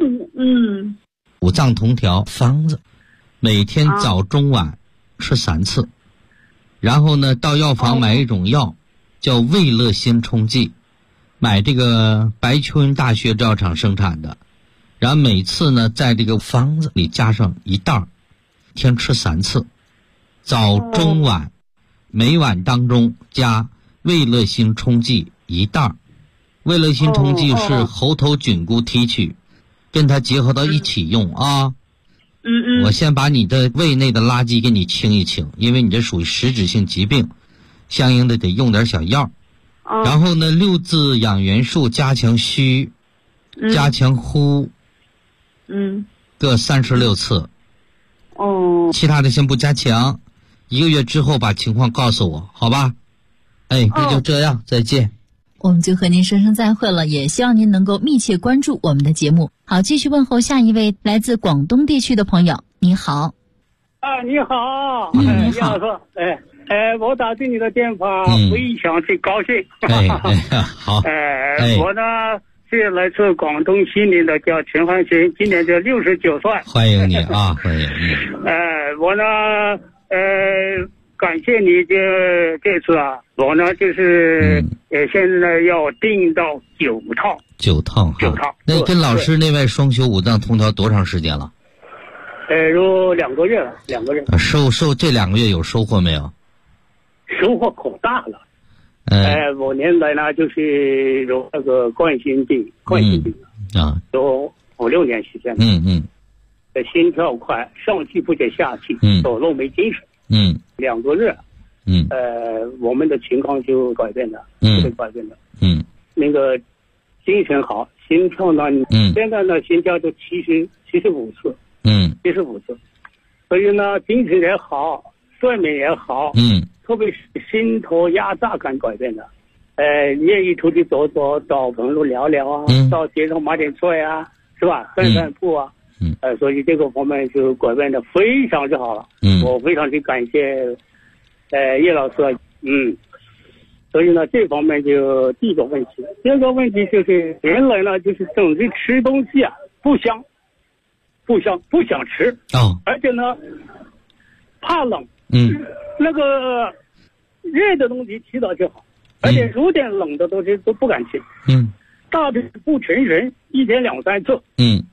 5脏同调方子，每天早中晚吃3次，然后呢到药房买一种药叫胃乐心冲剂，买这个白丘云大学制药厂生产的，然后每次呢在这个方子里加上1袋，天吃3次，早中晚，每晚当中加胃乐心冲剂1袋， 味乐心冲剂是猴头菌菇提取，跟它结合到一起用啊。我先把你的胃内的垃圾给你清一清，因为你这属于实质性疾病，相应的得用点小药。然后呢，6字养元术加强虚，加强呼，各36次。其他的先不加强，1个月之后把情况告诉我，好吧？那就这样，再见。 我们就和您说声再会了，也希望您能够密切关注我们的节目。好，继续问候下一位来自广东地区的朋友。你好。 你好。 你好。 我打进你的电话，非常之高兴。 好。 我呢是来自广东西宁的，叫陈汉新，今年就69岁。 欢迎你啊，欢迎你。 我呢感谢你这次啊，我呢就是现在要订到9套。 9套。那跟老师那位双修5脏通调多长时间了？ 有2个月了，2个月。 收这2个月有收获没有？ 收获可大了。我年来呢就是有那个冠心病有5-6年时间了。心跳快，上气不接下气，走路没精神。2个月。我们的情况就改变了，改变了。那个精神好，心跳呢，现在呢心跳就75次。75次。所以呢精神也好，睡眠也好。特别是心头压榨感改变了。愿意出去走走，找朋友聊聊啊，到街上买点菜啊，是吧？散散步啊。所以这个方面就改变的非常之好了。我非常之感谢叶老师。所以呢这方面就第一个问题。第二个问题就是原来呢就是总之吃东西啊不想吃。而且呢怕冷。那个热的东西吃到就好，而且有点冷的东西都不敢吃。大便不成人，1天2-3次。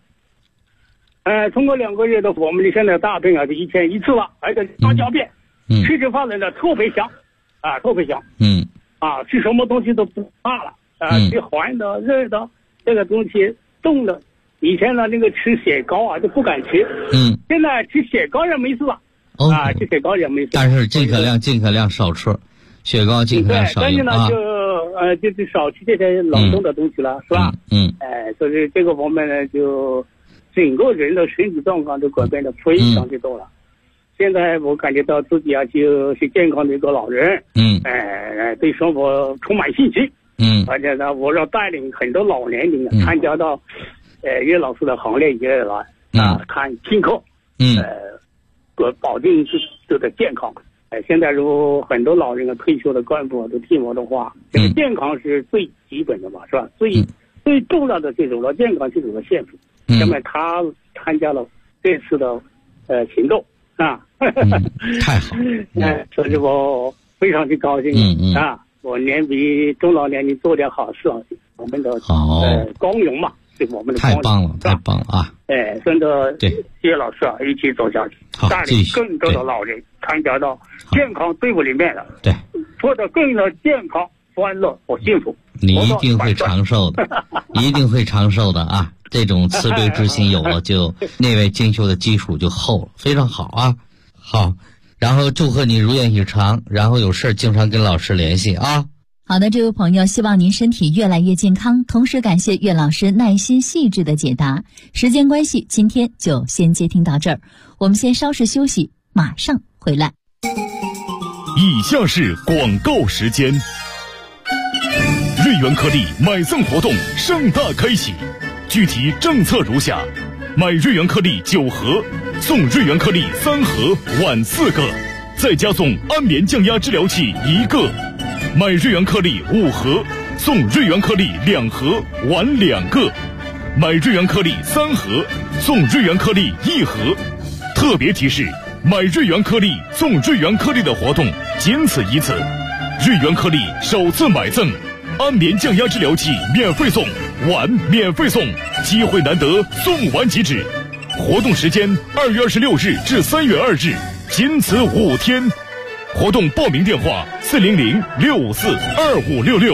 通过2个月的我们现在大便啊就1天1次了，而且大小便，吃饭呢特别香，特别香。吃什么东西都不怕了。吃寒的、热的，这个东西冻的。以前呢那个吃雪糕啊就不敢吃。现在吃雪糕也没事了。吃雪糕也没事。 但是尽可量少吃雪糕，尽可量少用。但是呢就是少吃这些冷冻的东西了，是吧？所以这个方面呢就整个人的身体状况都改变的非常之多了。现在我感觉到自己啊就是健康的一个老人。对生活充满信心。而且呢我要带领很多老年人参加到叶老师的行列里来看听课。保证自己的健康。现在如果很多老人的退休的干部都听我的话，这个健康是最基本的嘛，是吧？最重要的这种的健康是有个幸福。那么他参加了这次的行动太好。 所以我非常之高兴。我比中老年人做点好事，我们的光荣嘛。我们的太棒了啊！ 真的，谢老师一起走下去，带领更多的老人参加到健康队伍里面了。做得更的健康、欢乐和幸福。 你一定会长寿的，一定会长寿的啊！这种慈悲之心有了，就那位精修的基础就厚了，非常好啊！好，然后祝贺你如愿以偿，然后有事经常跟老师联系啊。 好的，这位朋友，希望您身体越来越健康，同时感谢岳老师耐心细致的解答。时间关系，今天就先接听到这儿，我们先稍事休息，马上回来。 以下是广告时间。瑞元颗粒买赠活动盛大开启，具体政策如下：买瑞元颗粒9盒，送瑞元颗粒3盒，晚4个，再加送安眠降压治疗器1个。买瑞元颗粒5盒，送瑞元颗粒2盒，晚2个。买瑞元颗粒3盒，送瑞元颗粒1盒。特别提示：买瑞元颗粒送瑞元颗粒的活动仅此一次。瑞元颗粒首次买赠，安眠降压治疗器免费送，碗免费送，机会难得，送完即止。活动时间2月26日至3月2日，仅此5天。活动报名电话：400-654-2566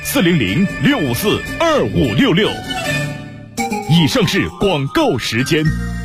400-654-2566。以上是广告时间。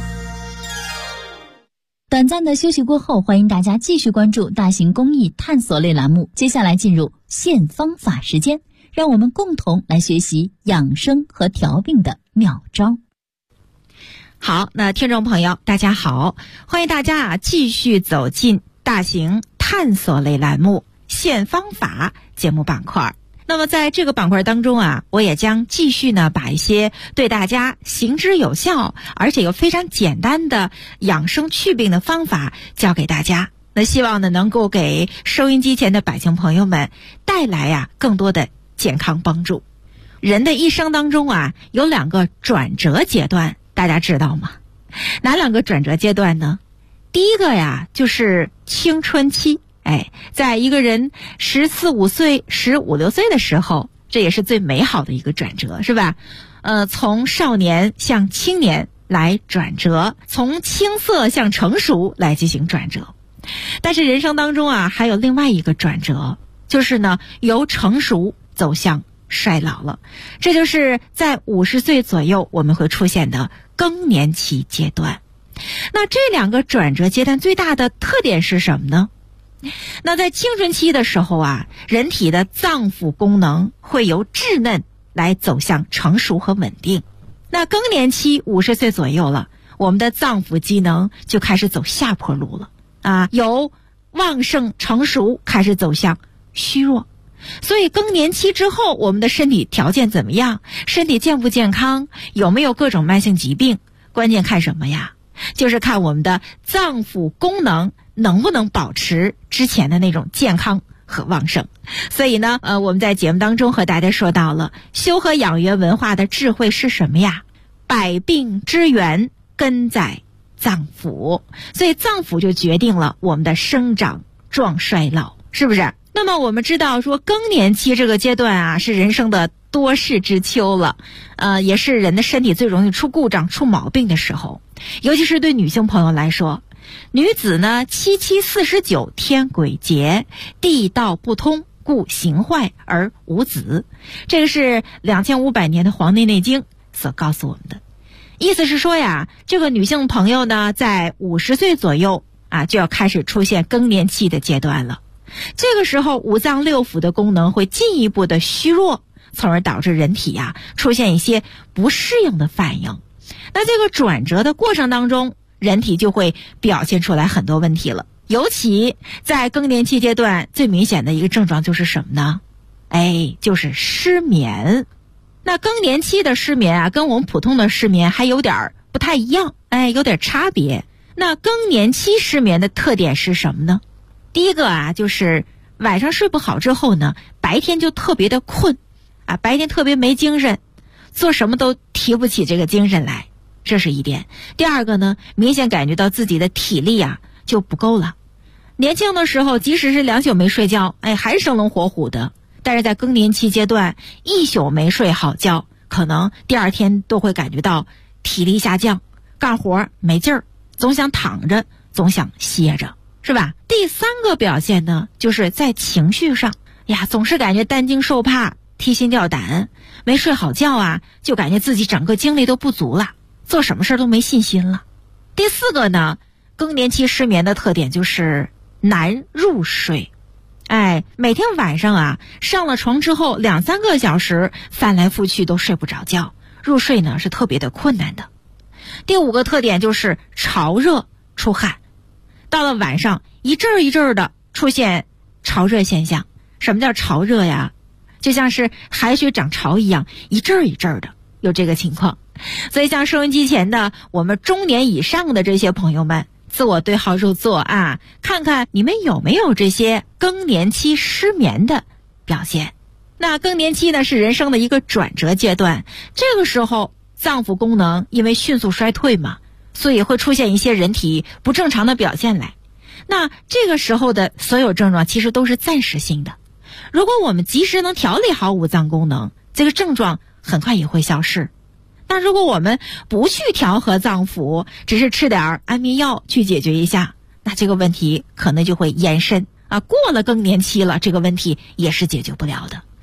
短暂的休息过后，欢迎大家继续关注大型公益探索类栏目。接下来进入现方法时间，让我们共同来学习养生和调病的妙招。 好，那听众朋友大家好，欢迎大家继续走进大型探索类栏目现方法节目板块。那么在这个板块当中啊，我也将继续呢把一些对大家行之有效而且又非常简单的养生祛病的方法教给大家。那希望呢能够给收音机前的百姓朋友们带来更多的健康帮助。人的一生当中有2个转折阶段，大家知道吗？哪2个转折阶段呢？第一个就是青春期。在一个人14、15岁、15、16岁的时候，这也是最美好的一个转折，是吧？从少年向青年来转折，从青涩向成熟来进行转折。但是人生当中还有另外一个转折，就是呢由成熟走向衰老了。这就是在50岁左右我们会出现的更年期阶段。那这2个转折阶段最大的特点是什么呢？那在青春期的时候人体的脏腑功能会由稚嫩来走向成熟和稳定。那更年期50岁左右了，我们的脏腑机能就开始走下坡路了由旺盛成熟开始走向虚弱。所以更年期之后，我们的身体条件怎么样？身体健不健康？有没有各种慢性疾病？关键看什么呀？就是看我们的脏腑功能能不能保持之前的那种健康和旺盛。所以呢，我们在节目当中和大家说到了修和养元文化的智慧是什么呀？百病之源根在脏腑，所以脏腑就决定了我们的生长壮衰老，是不是？那么我们知道说更年期这个阶段是人生的多事之秋了，也是人的身体最容易出故障出毛病的时候。尤其是对女性朋友来说，女子呢77、49天癸竭，地道不通，故形坏而无子。这个是2500年的《黄帝内经》所告诉我们的。意思是说这个女性朋友呢在50岁左右就要开始出现更年期的阶段了。这个时候五脏六腑的功能会进一步的虚弱，从而导致人体出现一些不适应的反应。那这个转折的过程当中，人体就会表现出来很多问题了。尤其在更年期阶段，最明显的一个症状就是什么呢？就是失眠。那更年期的失眠跟我们普通的失眠还有点不太一样，有点差别。那更年期失眠的特点是什么呢？第一个就是晚上睡不好之后呢，白天就特别的困白天特别没精神，做什么都提不起这个精神来，这是一点。第二个呢，明显感觉到自己的体力就不够了。年轻的时候即使是2宿没睡觉还是生龙活虎的，但是在更年期阶段1宿没睡好觉，可能第2天都会感觉到体力下降，干活没劲儿，总想躺着，总想歇着，是吧？第3个表现呢，就是在情绪上总是感觉担惊受怕，提心吊胆，没睡好觉就感觉自己整个精力都不足了，做什么事都没信心了。第4个呢，更年期失眠的特点就是难入睡。每天晚上上了床之后2、3个小时翻来覆去都睡不着觉，入睡呢是特别的困难的。第5个特点就是潮热出汗，到了晚上一阵儿一阵儿的出现潮热现象。什么叫潮热呀？就像是海水涨潮一样，一阵儿一阵儿的有这个情况。所以像收音机前的我们中年以上的这些朋友们，自我对号入座看看你们有没有这些更年期失眠的表现。那更年期呢是人生的一个转折阶段，这个时候脏腑功能因为迅速衰退嘛，所以会出现一些人体不正常的表现来。那这个时候的所有症状其实都是暂时性的，如果我们及时能调理好五脏功能，这个症状很快也会消失。但如果我们不去调和脏腑，只是吃点安眠药去解决一下，那这个问题可能就会延伸过了更年期了，这个问题也是解决不了的。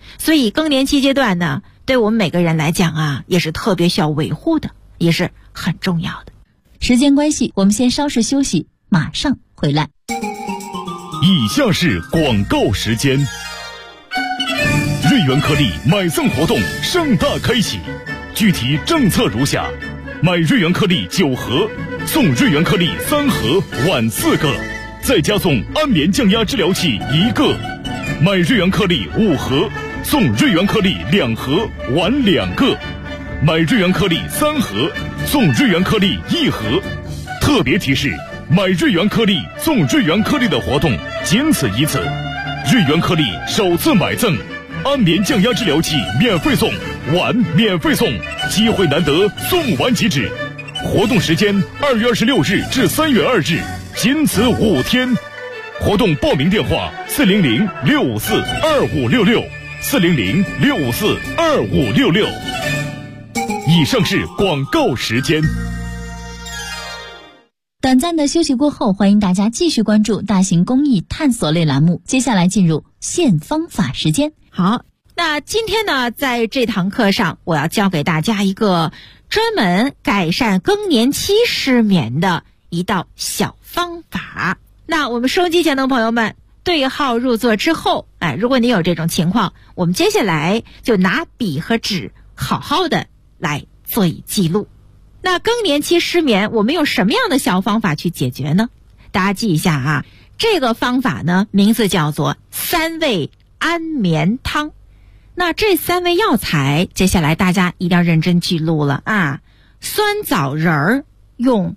所以更年期阶段呢，对我们每个人来讲啊，也是特别需要维护的，也是很重要的。 时间关系，我们先稍事休息，马上回来。 以下是广告时间。瑞元颗粒买赠活动盛大开启，具体政策如下：买瑞元颗粒9盒，送瑞元颗粒3盒，碗4个，再加送安眠降压治疗器1个；买瑞元颗粒5盒，送瑞元颗粒2盒，碗2个；买瑞元颗粒3盒，送瑞元颗粒1盒。特别提示：买瑞元颗粒送瑞元颗粒的活动仅此一次，瑞元颗粒首次买赠，安眠降压治疗器免费送，碗免费送，机会难得，送完即止。活动时间2月26日至3月2日，仅此5天。活动报名电话400-654-2566，400-654-2566。以上是广告时间。 短暂的休息过后，欢迎大家继续关注大型公益探索类栏目。接下来进入现方法时间。 好，那今天呢，在这堂课上，我要教给大家一个专门改善更年期失眠的一道小方法。那我们收音机前的朋友们，对号入座之后，如果你有这种情况，我们接下来就拿笔和纸，好好的来做一记录。那更年期失眠，我们用什么样的小方法去解决呢？大家记一下啊，这个方法呢，名字叫做3味安眠汤。那这3味药材，接下来大家一定要认真记录了啊。酸枣仁儿用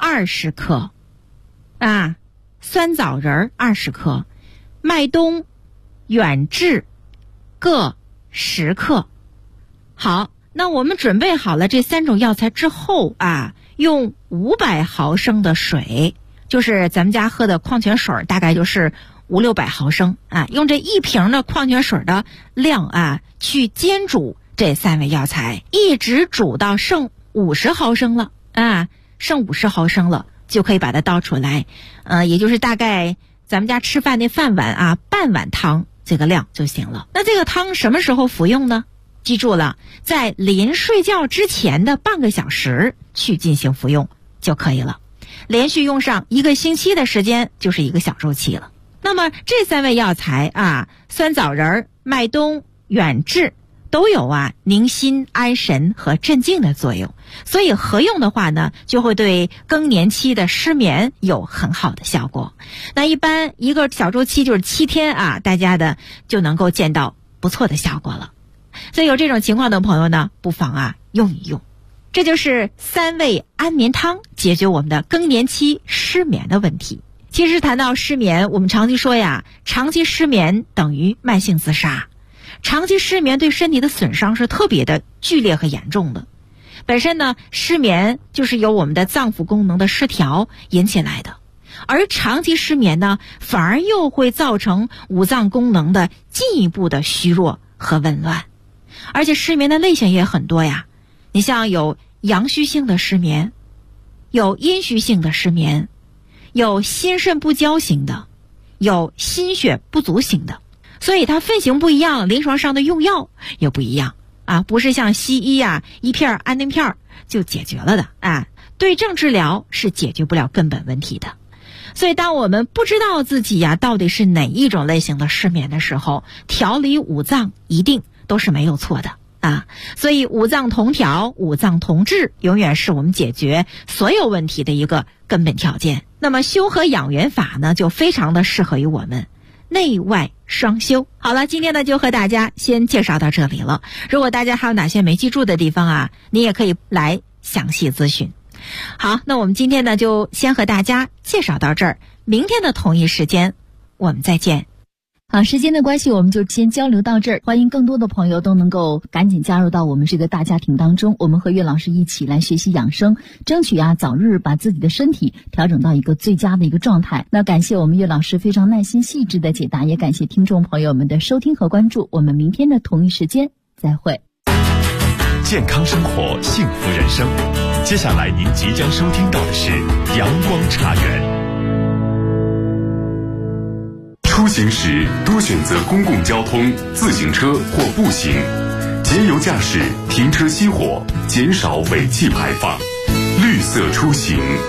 20克啊，酸枣仁儿20克，麦冬、远志各10克。好，那我们准备好了这3种药材之后啊，用500毫升的水，就是咱们家喝的矿泉水，大概就是500-600毫升啊，用这1瓶的矿泉水的量啊，去煎煮这3味药材，一直煮到剩50毫升了啊，剩50毫升了，就可以把它倒出来，也就是大概咱们家吃饭那饭碗啊，半碗汤这个量就行了。那这个汤什么时候服用呢？记住了，在临睡觉之前的半个小时去进行服用就可以了。连续用上1个星期的时间，就是1个小周期了。那么这3味药材啊，酸枣仁、麦冬、远志都有宁心安神和镇静的作用，所以合用的话呢，就会对更年期的失眠有很好的效果。那一般1个小周期就是7天啊，大家的就能够见到不错的效果了。所以有这种情况的朋友呢，不妨用一用。这就是3味安眠汤，解决我们的更年期失眠的问题。其实谈到失眠，我们常期说呀，长期失眠等于慢性自杀。长期失眠对身体的损伤是特别的剧烈和严重的。本身呢，失眠就是由我们的脏腑功能的失调引起来的，而长期失眠呢，反而又会造成五脏功能的进一步的虚弱和紊乱。而且失眠的类型也很多呀，你像有阳虚性的失眠，有阴虚性的失眠，有心肾不交型的，有心血不足型的，所以它分型不一样，临床上的用药也不一样啊，不是像西医一片安定片就解决了的啊。对症治疗是解决不了根本问题的。所以当我们不知道自己到底是哪一种类型的失眠的时候，调理五脏一定都是没有错的啊。所以五脏同调、五脏同治永远是我们解决所有问题的一个根本条件。那么修和养元法呢，就非常的适合于我们内外双修。好了，今天呢就和大家先介绍到这里了。如果大家还有哪些没记住的地方你也可以来详细咨询。好，那我们今天呢就先和大家介绍到这儿，明天的同一时间我们再见。 好，时间的关系，我们就先交流到这儿。欢迎更多的朋友都能够赶紧加入到我们这个大家庭当中，我们和岳老师一起来学习养生，争取早日把自己的身体调整到一个最佳的一个状态。那感谢我们岳老师非常耐心细致的解答，也感谢听众朋友们的收听和关注。我们明天的同一时间再会。 健康生活，幸福人生。接下来您即将收听到的是阳光茶园。 出行时多选择公共交通、自行车或步行，节油驾驶，停车熄火，减少尾气排放，绿色出行。